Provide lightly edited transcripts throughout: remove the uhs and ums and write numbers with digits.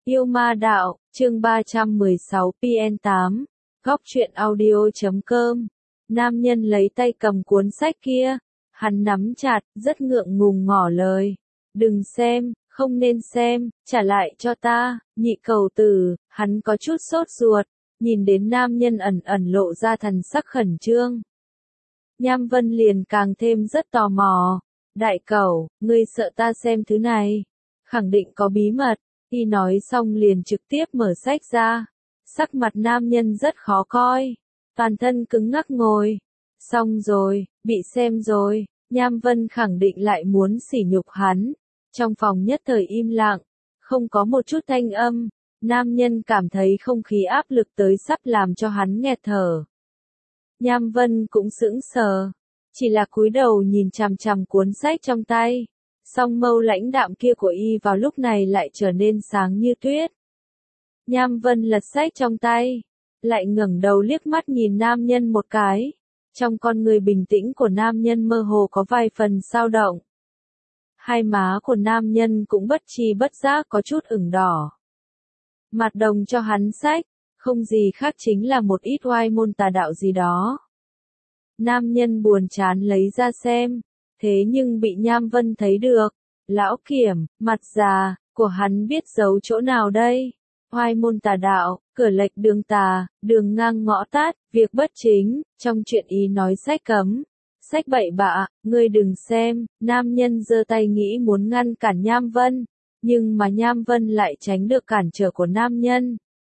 Yêu ma đạo, chương 316 PN8, góc truyện audio.com. Nam nhân lấy tay cầm cuốn sách kia, hắn nắm chặt, rất ngượng ngùng ngỏ lời. Đừng xem, không nên xem, trả lại cho ta, nhị cầu tử, hắn có chút sốt ruột, nhìn đến nam nhân ẩn ẩn lộ ra thần sắc khẩn trương. Nham Vân liền càng thêm rất tò mò. Đại cẩu, ngươi sợ ta xem thứ này? Khẳng định có bí mật. Y nói xong liền trực tiếp mở sách ra. Sắc mặt nam nhân rất khó coi. Toàn thân cứng ngắc ngồi. Xong rồi, bị xem rồi. Nham Vân khẳng định lại muốn sỉ nhục hắn. Trong phòng nhất thời im lặng. Không có một chút thanh âm. Nam nhân cảm thấy không khí áp lực tới sắp làm cho hắn nghẹt thở. Nham Vân cũng sững sờ. Chỉ là cúi đầu nhìn chằm chằm cuốn sách trong tay. Song mâu lãnh đạm kia của y vào lúc này lại trở nên sáng như tuyết. Nham Vân lật sách trong tay. Lại ngẩng đầu liếc mắt nhìn nam nhân một cái. Trong con người bình tĩnh của nam nhân mơ hồ có vài phần dao động. Hai má của nam nhân cũng bất tri bất giác có chút ửng đỏ. Mặt đồng cho hắn sách. Không gì khác chính là một ít oai môn tà đạo gì đó. Nam nhân buồn chán lấy ra xem. Thế nhưng bị Nham Vân thấy được. Lão Kiểm, mặt già, của hắn biết giấu chỗ nào đây? Oai môn tà đạo, cửa lệch đường tà, đường ngang ngõ tát, việc bất chính, trong chuyện ý nói sách cấm. Sách bậy bạ, ngươi đừng xem. Nam nhân giơ tay nghĩ muốn ngăn cản Nham Vân. Nhưng mà Nham Vân lại tránh được cản trở của nam nhân.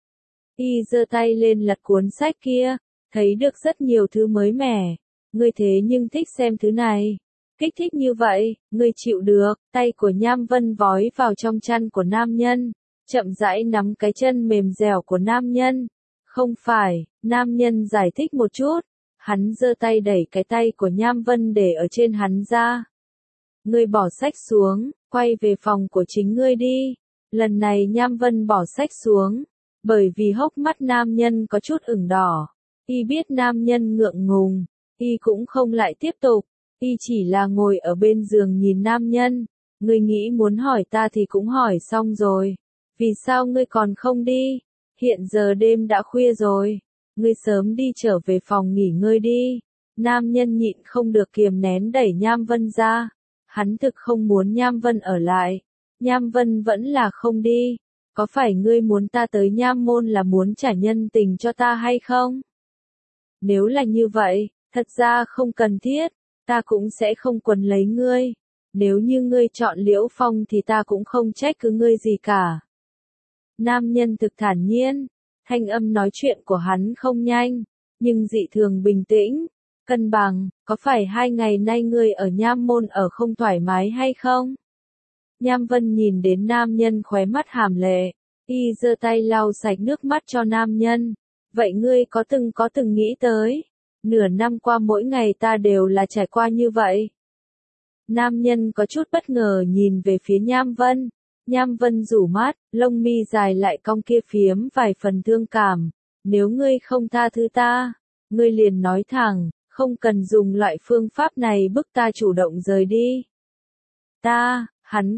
Y giơ tay lên lật cuốn sách kia. Thấy được rất nhiều thứ mới mẻ. Ngươi thế nhưng thích xem thứ này. Kích thích như vậy, ngươi chịu được. Tay của Nham Vân vói vào trong chăn của nam nhân. Chậm rãi nắm cái chân mềm dẻo của nam nhân. Không phải, nam nhân giải thích một chút. Hắn giơ tay đẩy cái tay của Nham Vân để ở trên hắn ra. Ngươi bỏ sách xuống, quay về phòng của chính ngươi đi. Lần này Nham Vân bỏ sách xuống. Bởi vì hốc mắt nam nhân có chút ửng đỏ. Y biết nam nhân ngượng ngùng. Y cũng không lại tiếp tục. Y chỉ là ngồi ở bên giường nhìn nam nhân. Ngươi nghĩ muốn hỏi ta thì cũng hỏi xong rồi. Vì sao ngươi còn không đi? Hiện giờ đêm đã khuya rồi. Ngươi sớm đi trở về phòng nghỉ ngơi đi. Nam nhân nhịn không được kiềm nén đẩy Nham Vân ra. Hắn thực không muốn Nham Vân ở lại. Nham Vân vẫn là không đi. Có phải ngươi muốn ta tới Nham môn là muốn trả nhân tình cho ta hay không? Nếu là như vậy, thật ra không cần thiết. Ta cũng sẽ không quấn lấy ngươi. Nếu như ngươi chọn Liễu Phong thì ta cũng không trách cứ ngươi gì cả. Nam nhân thực thản nhiên. Thanh âm nói chuyện của hắn không nhanh. Nhưng dị thường bình tĩnh. Cân bằng. Có phải 2 ngày nay ngươi ở Nham môn ở không thoải mái hay không? Nham Vân nhìn đến nam nhân khóe mắt hàm lệ. Y giơ tay lau sạch nước mắt cho nam nhân. Vậy ngươi có từng nghĩ tới? Nửa năm qua mỗi ngày ta đều là trải qua như vậy. Nam nhân có chút bất ngờ nhìn về phía Nham Vân. Nham Vân rủ mắt, lông mi dài lại cong kia phiếm vài phần thương cảm. Nếu ngươi không tha thứ ta, ngươi liền nói thẳng, không cần dùng loại phương pháp này bức ta chủ động rời đi. Hắn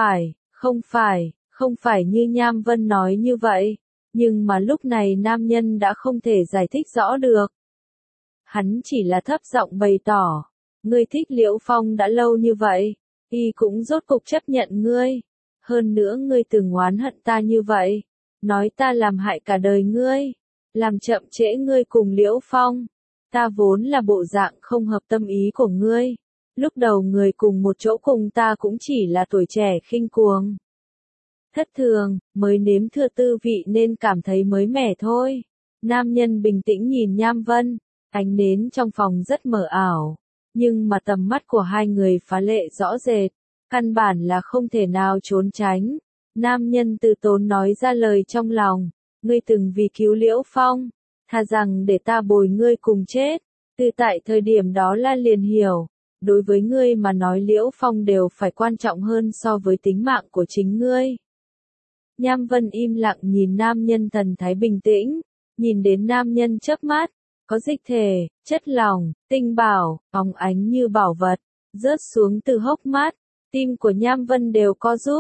không phải như Nham Vân nói như vậy. Nhưng mà lúc này nam nhân đã không thể giải thích rõ được. Hắn chỉ là thấp giọng bày tỏ. Ngươi thích Liễu Phong đã lâu như vậy. Y cũng rốt cục chấp nhận ngươi. Hơn nữa ngươi từng oán hận ta như vậy. Nói ta làm hại cả đời ngươi. Làm chậm trễ ngươi cùng Liễu Phong. Ta vốn là bộ dạng không hợp tâm ý của ngươi. Lúc đầu người cùng một chỗ cùng ta cũng chỉ là tuổi trẻ khinh cuồng. Thất thường, mới nếm thưa tư vị nên cảm thấy mới mẻ thôi. Nam nhân bình tĩnh nhìn Nham Vân. Ánh nến trong phòng rất mờ ảo. Nhưng mà tầm mắt của hai người phá lệ rõ rệt. Căn bản là không thể nào trốn tránh. Nam nhân từ tốn nói ra lời trong lòng. Ngươi từng vì cứu Liễu Phong. Thà rằng để ta bồi ngươi cùng chết. Từ tại thời điểm đó là liền hiểu. Đối với ngươi mà nói Liễu Phong đều phải quan trọng hơn so với tính mạng của chính ngươi. Nham Vân im lặng nhìn nam nhân thần thái bình tĩnh. Nhìn đến nam nhân chớp mắt. Có dịch thể, chất lỏng, tinh bảo, óng ánh như bảo vật, rớt xuống từ hốc mắt. Tim của Nham Vân đều co rút.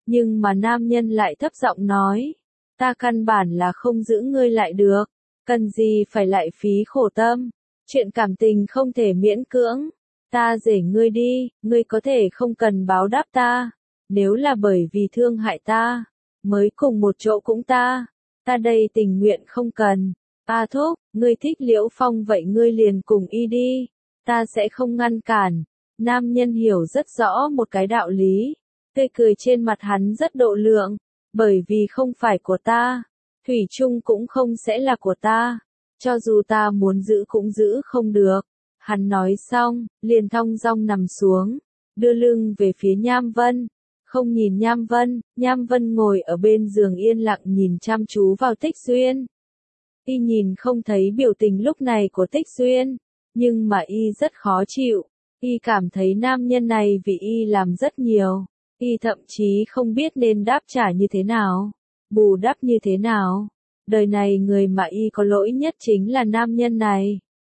Nhưng mà nam nhân lại thấp giọng nói, ta căn bản là không giữ ngươi lại được, cần gì phải lại phí khổ tâm, chuyện cảm tình không thể miễn cưỡng, ta rể ngươi đi, ngươi có thể không cần báo đáp ta, nếu là bởi vì thương hại ta, mới cùng một chỗ cũng ta đây tình nguyện không cần. A Thúc, ngươi thích Liễu Phong vậy ngươi liền cùng y đi, ta sẽ không ngăn cản. Nam nhân hiểu rất rõ một cái đạo lý, tươi cười trên mặt hắn rất độ lượng, bởi vì không phải của ta, thủy chung cũng không sẽ là của ta, cho dù ta muốn giữ cũng giữ không được. Hắn nói xong, liền thong dong nằm xuống, đưa lưng về phía Nham Vân, không nhìn Nham Vân ngồi ở bên giường yên lặng nhìn chăm chú vào Tích Xuyên. Y nhìn không thấy biểu tình lúc này của Tích Xuyên, nhưng mà y rất khó chịu, y cảm thấy nam nhân này vì y làm rất nhiều, y thậm chí không biết nên đáp trả như thế nào, bù đắp như thế nào. Đời này người mà y có lỗi nhất chính là nam nhân này.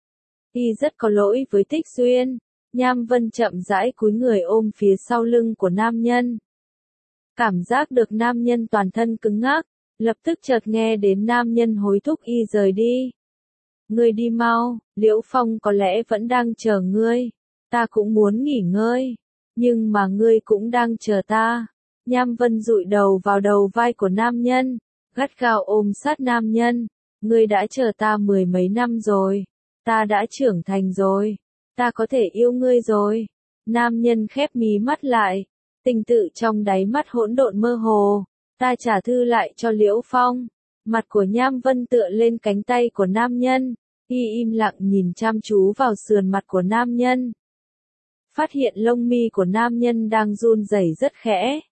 Y rất có lỗi với Tích Xuyên. Nham Vân chậm rãi cúi người ôm phía sau lưng của nam nhân. Cảm giác được nam nhân toàn thân cứng ngắc, lập tức chợt nghe đến nam nhân hối thúc y rời đi. Ngươi đi mau, Liễu Phong có lẽ vẫn đang chờ ngươi. Ta cũng muốn nghỉ ngơi, nhưng mà ngươi cũng đang chờ ta. Nham Vân dụi đầu vào đầu vai của nam nhân, gắt gao ôm sát nam nhân. Ngươi đã chờ ta 10 mấy năm rồi, ta đã trưởng thành rồi, ta có thể yêu ngươi rồi. Nam nhân khép mí mắt lại, tình tự trong đáy mắt hỗn độn mơ hồ. Ta trả thư lại cho Liễu Phong. Mặt của Nham Vân tựa lên cánh tay của nam nhân, y im lặng nhìn chăm chú vào sườn mặt của nam nhân. Phát hiện lông mi của nam nhân đang run rẩy rất khẽ.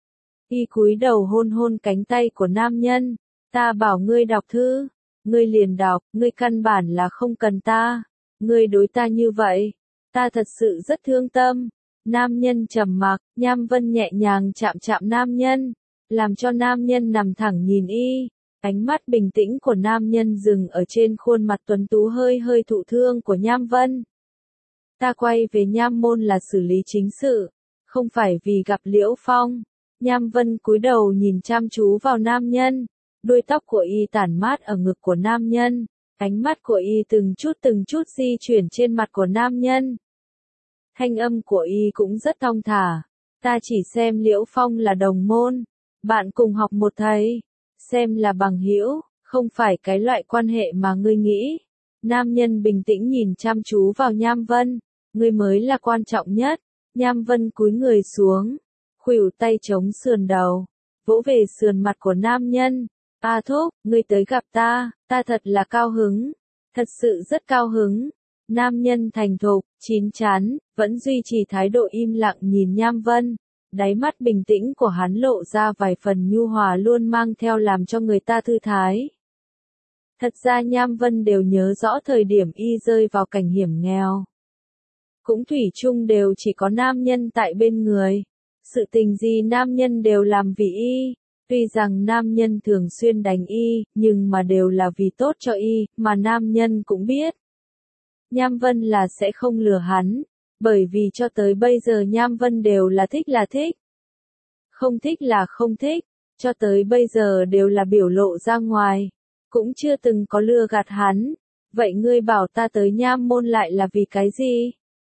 Y cúi đầu hôn hôn cánh tay của nam nhân. Ta bảo ngươi đọc thư, ngươi liền đọc, ngươi căn bản là không cần ta. Ngươi đối ta như vậy, ta thật sự rất thương tâm. Nam nhân trầm mặc, Nham Vân nhẹ nhàng chạm chạm nam nhân, làm cho nam nhân nằm thẳng nhìn y. Ánh mắt bình tĩnh của nam nhân dừng ở trên khuôn mặt tuấn tú hơi hơi thụ thương của Nham Vân. Ta quay về Nham Môn là xử lý chính sự, không phải vì gặp Liễu Phong. Nham Vân cúi đầu nhìn chăm chú vào nam nhân, đuôi tóc của y tản mát ở ngực của nam nhân, ánh mắt của y từng chút di chuyển trên mặt của nam nhân. Thanh âm của y cũng rất thong thả, ta chỉ xem Liễu Phong là đồng môn, bạn cùng học một thầy, xem là bằng hữu, không phải cái loại quan hệ mà ngươi nghĩ. Nam nhân bình tĩnh nhìn chăm chú vào Nham Vân, ngươi mới là quan trọng nhất. Nham Vân cúi người xuống, khuỷu tay chống sườn đầu, vỗ về sườn mặt của nam nhân. A Thúc, ngươi tới gặp ta thật là cao hứng, thật sự rất cao hứng. Nam nhân thành thục, chín chắn, vẫn duy trì thái độ im lặng nhìn Nham Vân. Đáy mắt bình tĩnh của hắn lộ ra vài phần nhu hòa luôn mang theo làm cho người ta thư thái. Thật ra Nham Vân đều nhớ rõ thời điểm y rơi vào cảnh hiểm nghèo. Cũng thủy chung đều chỉ có nam nhân tại bên người. Sự tình gì nam nhân đều làm vì y. Tuy rằng nam nhân thường xuyên đánh y, nhưng mà đều là vì tốt cho y, mà nam nhân cũng biết. Nham Vân là sẽ không lừa hắn, bởi vì cho tới bây giờ Nham Vân đều là thích, không thích là không thích, cho tới bây giờ đều là biểu lộ ra ngoài, cũng chưa từng có lừa gạt hắn. Vậy ngươi bảo ta tới Nham Môn lại là vì cái gì?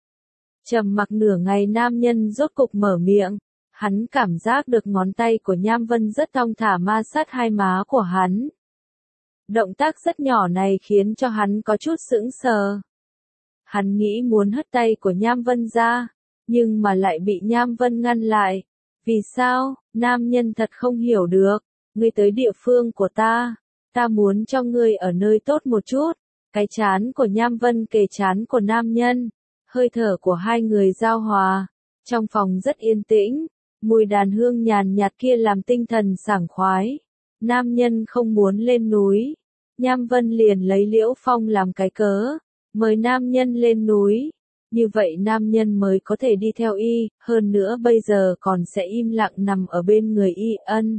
Trầm mặc nửa ngày nam nhân rốt cục mở miệng, hắn cảm giác được ngón tay của Nham Vân rất thong thả ma sát hai má của hắn. Động tác rất nhỏ này khiến cho hắn có chút sững sờ. Hắn nghĩ muốn hất tay của Nham Vân ra, nhưng mà lại bị Nham Vân ngăn lại. Vì sao? Nam nhân thật không hiểu được. Ngươi tới địa phương của ta muốn cho ngươi ở nơi tốt một chút. Cái trán của Nham Vân kề trán của nam nhân, hơi thở của hai người giao hòa. Trong phòng rất yên tĩnh, mùi đàn hương nhàn nhạt kia làm tinh thần sảng khoái. Nam nhân không muốn lên núi, Nham Vân liền lấy Liễu Phong làm cái cớ, mời nam nhân lên núi. Như vậy nam nhân mới có thể đi theo y, hơn nữa bây giờ còn sẽ im lặng nằm ở bên người y ân.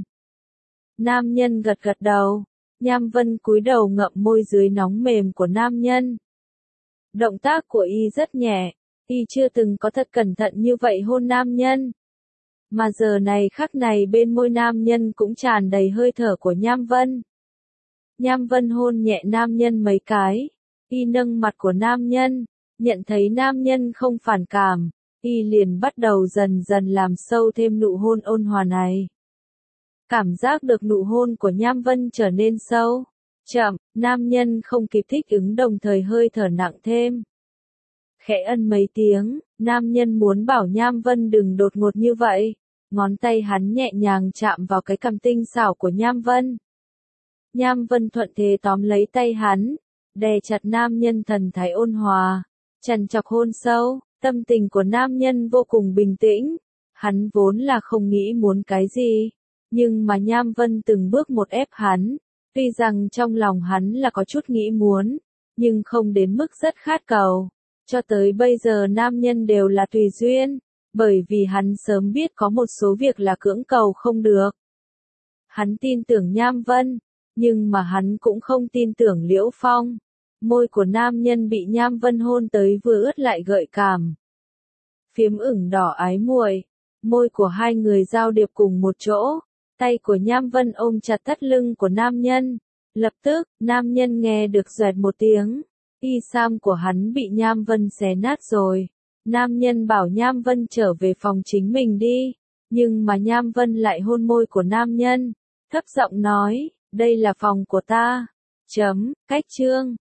Nam nhân gật gật đầu, Nham Vân cúi đầu ngậm môi dưới nóng mềm của nam nhân. Động tác của y rất nhẹ, y chưa từng có thật cẩn thận như vậy hôn nam nhân. Mà giờ này khắc này bên môi nam nhân cũng tràn đầy hơi thở của Nham Vân. Nham Vân hôn nhẹ nam nhân mấy cái, y nâng mặt của nam nhân, nhận thấy nam nhân không phản cảm, y liền bắt đầu dần dần làm sâu thêm nụ hôn ôn hòa này. Cảm giác được nụ hôn của Nham Vân trở nên sâu, chậm, nam nhân không kịp thích ứng đồng thời hơi thở nặng thêm. Khẽ ân mấy tiếng, nam nhân muốn bảo Nham Vân đừng đột ngột như vậy, ngón tay hắn nhẹ nhàng chạm vào cái cằm tinh xảo của Nham Vân. Nham Vân thuận thế tóm lấy tay hắn, đè chặt nam nhân thần thái ôn hòa, chằn chọc hôn sâu, tâm tình của nam nhân vô cùng bình tĩnh, hắn vốn là không nghĩ muốn cái gì, nhưng mà Nham Vân từng bước một ép hắn, tuy rằng trong lòng hắn là có chút nghĩ muốn, nhưng không đến mức rất khát cầu. Cho tới bây giờ nam nhân đều là tùy duyên, bởi vì hắn sớm biết có một số việc là cưỡng cầu không được. Hắn tin tưởng Nham Vân, nhưng mà hắn cũng không tin tưởng Liễu Phong. Môi của nam nhân bị Nham Vân hôn tới vừa ướt lại gợi cảm. Phiếm ửng đỏ ái muội, môi của hai người giao điệp cùng một chỗ, tay của Nham Vân ôm chặt thắt lưng của nam nhân. Lập tức, nam nhân nghe được xoẹt một tiếng. Y sam của hắn bị Nham Vân xé nát rồi. Nam nhân bảo Nham Vân trở về phòng chính mình đi. Nhưng mà Nham Vân lại hôn môi của nam nhân. Thấp giọng nói, đây là phòng của ta. Cách chương.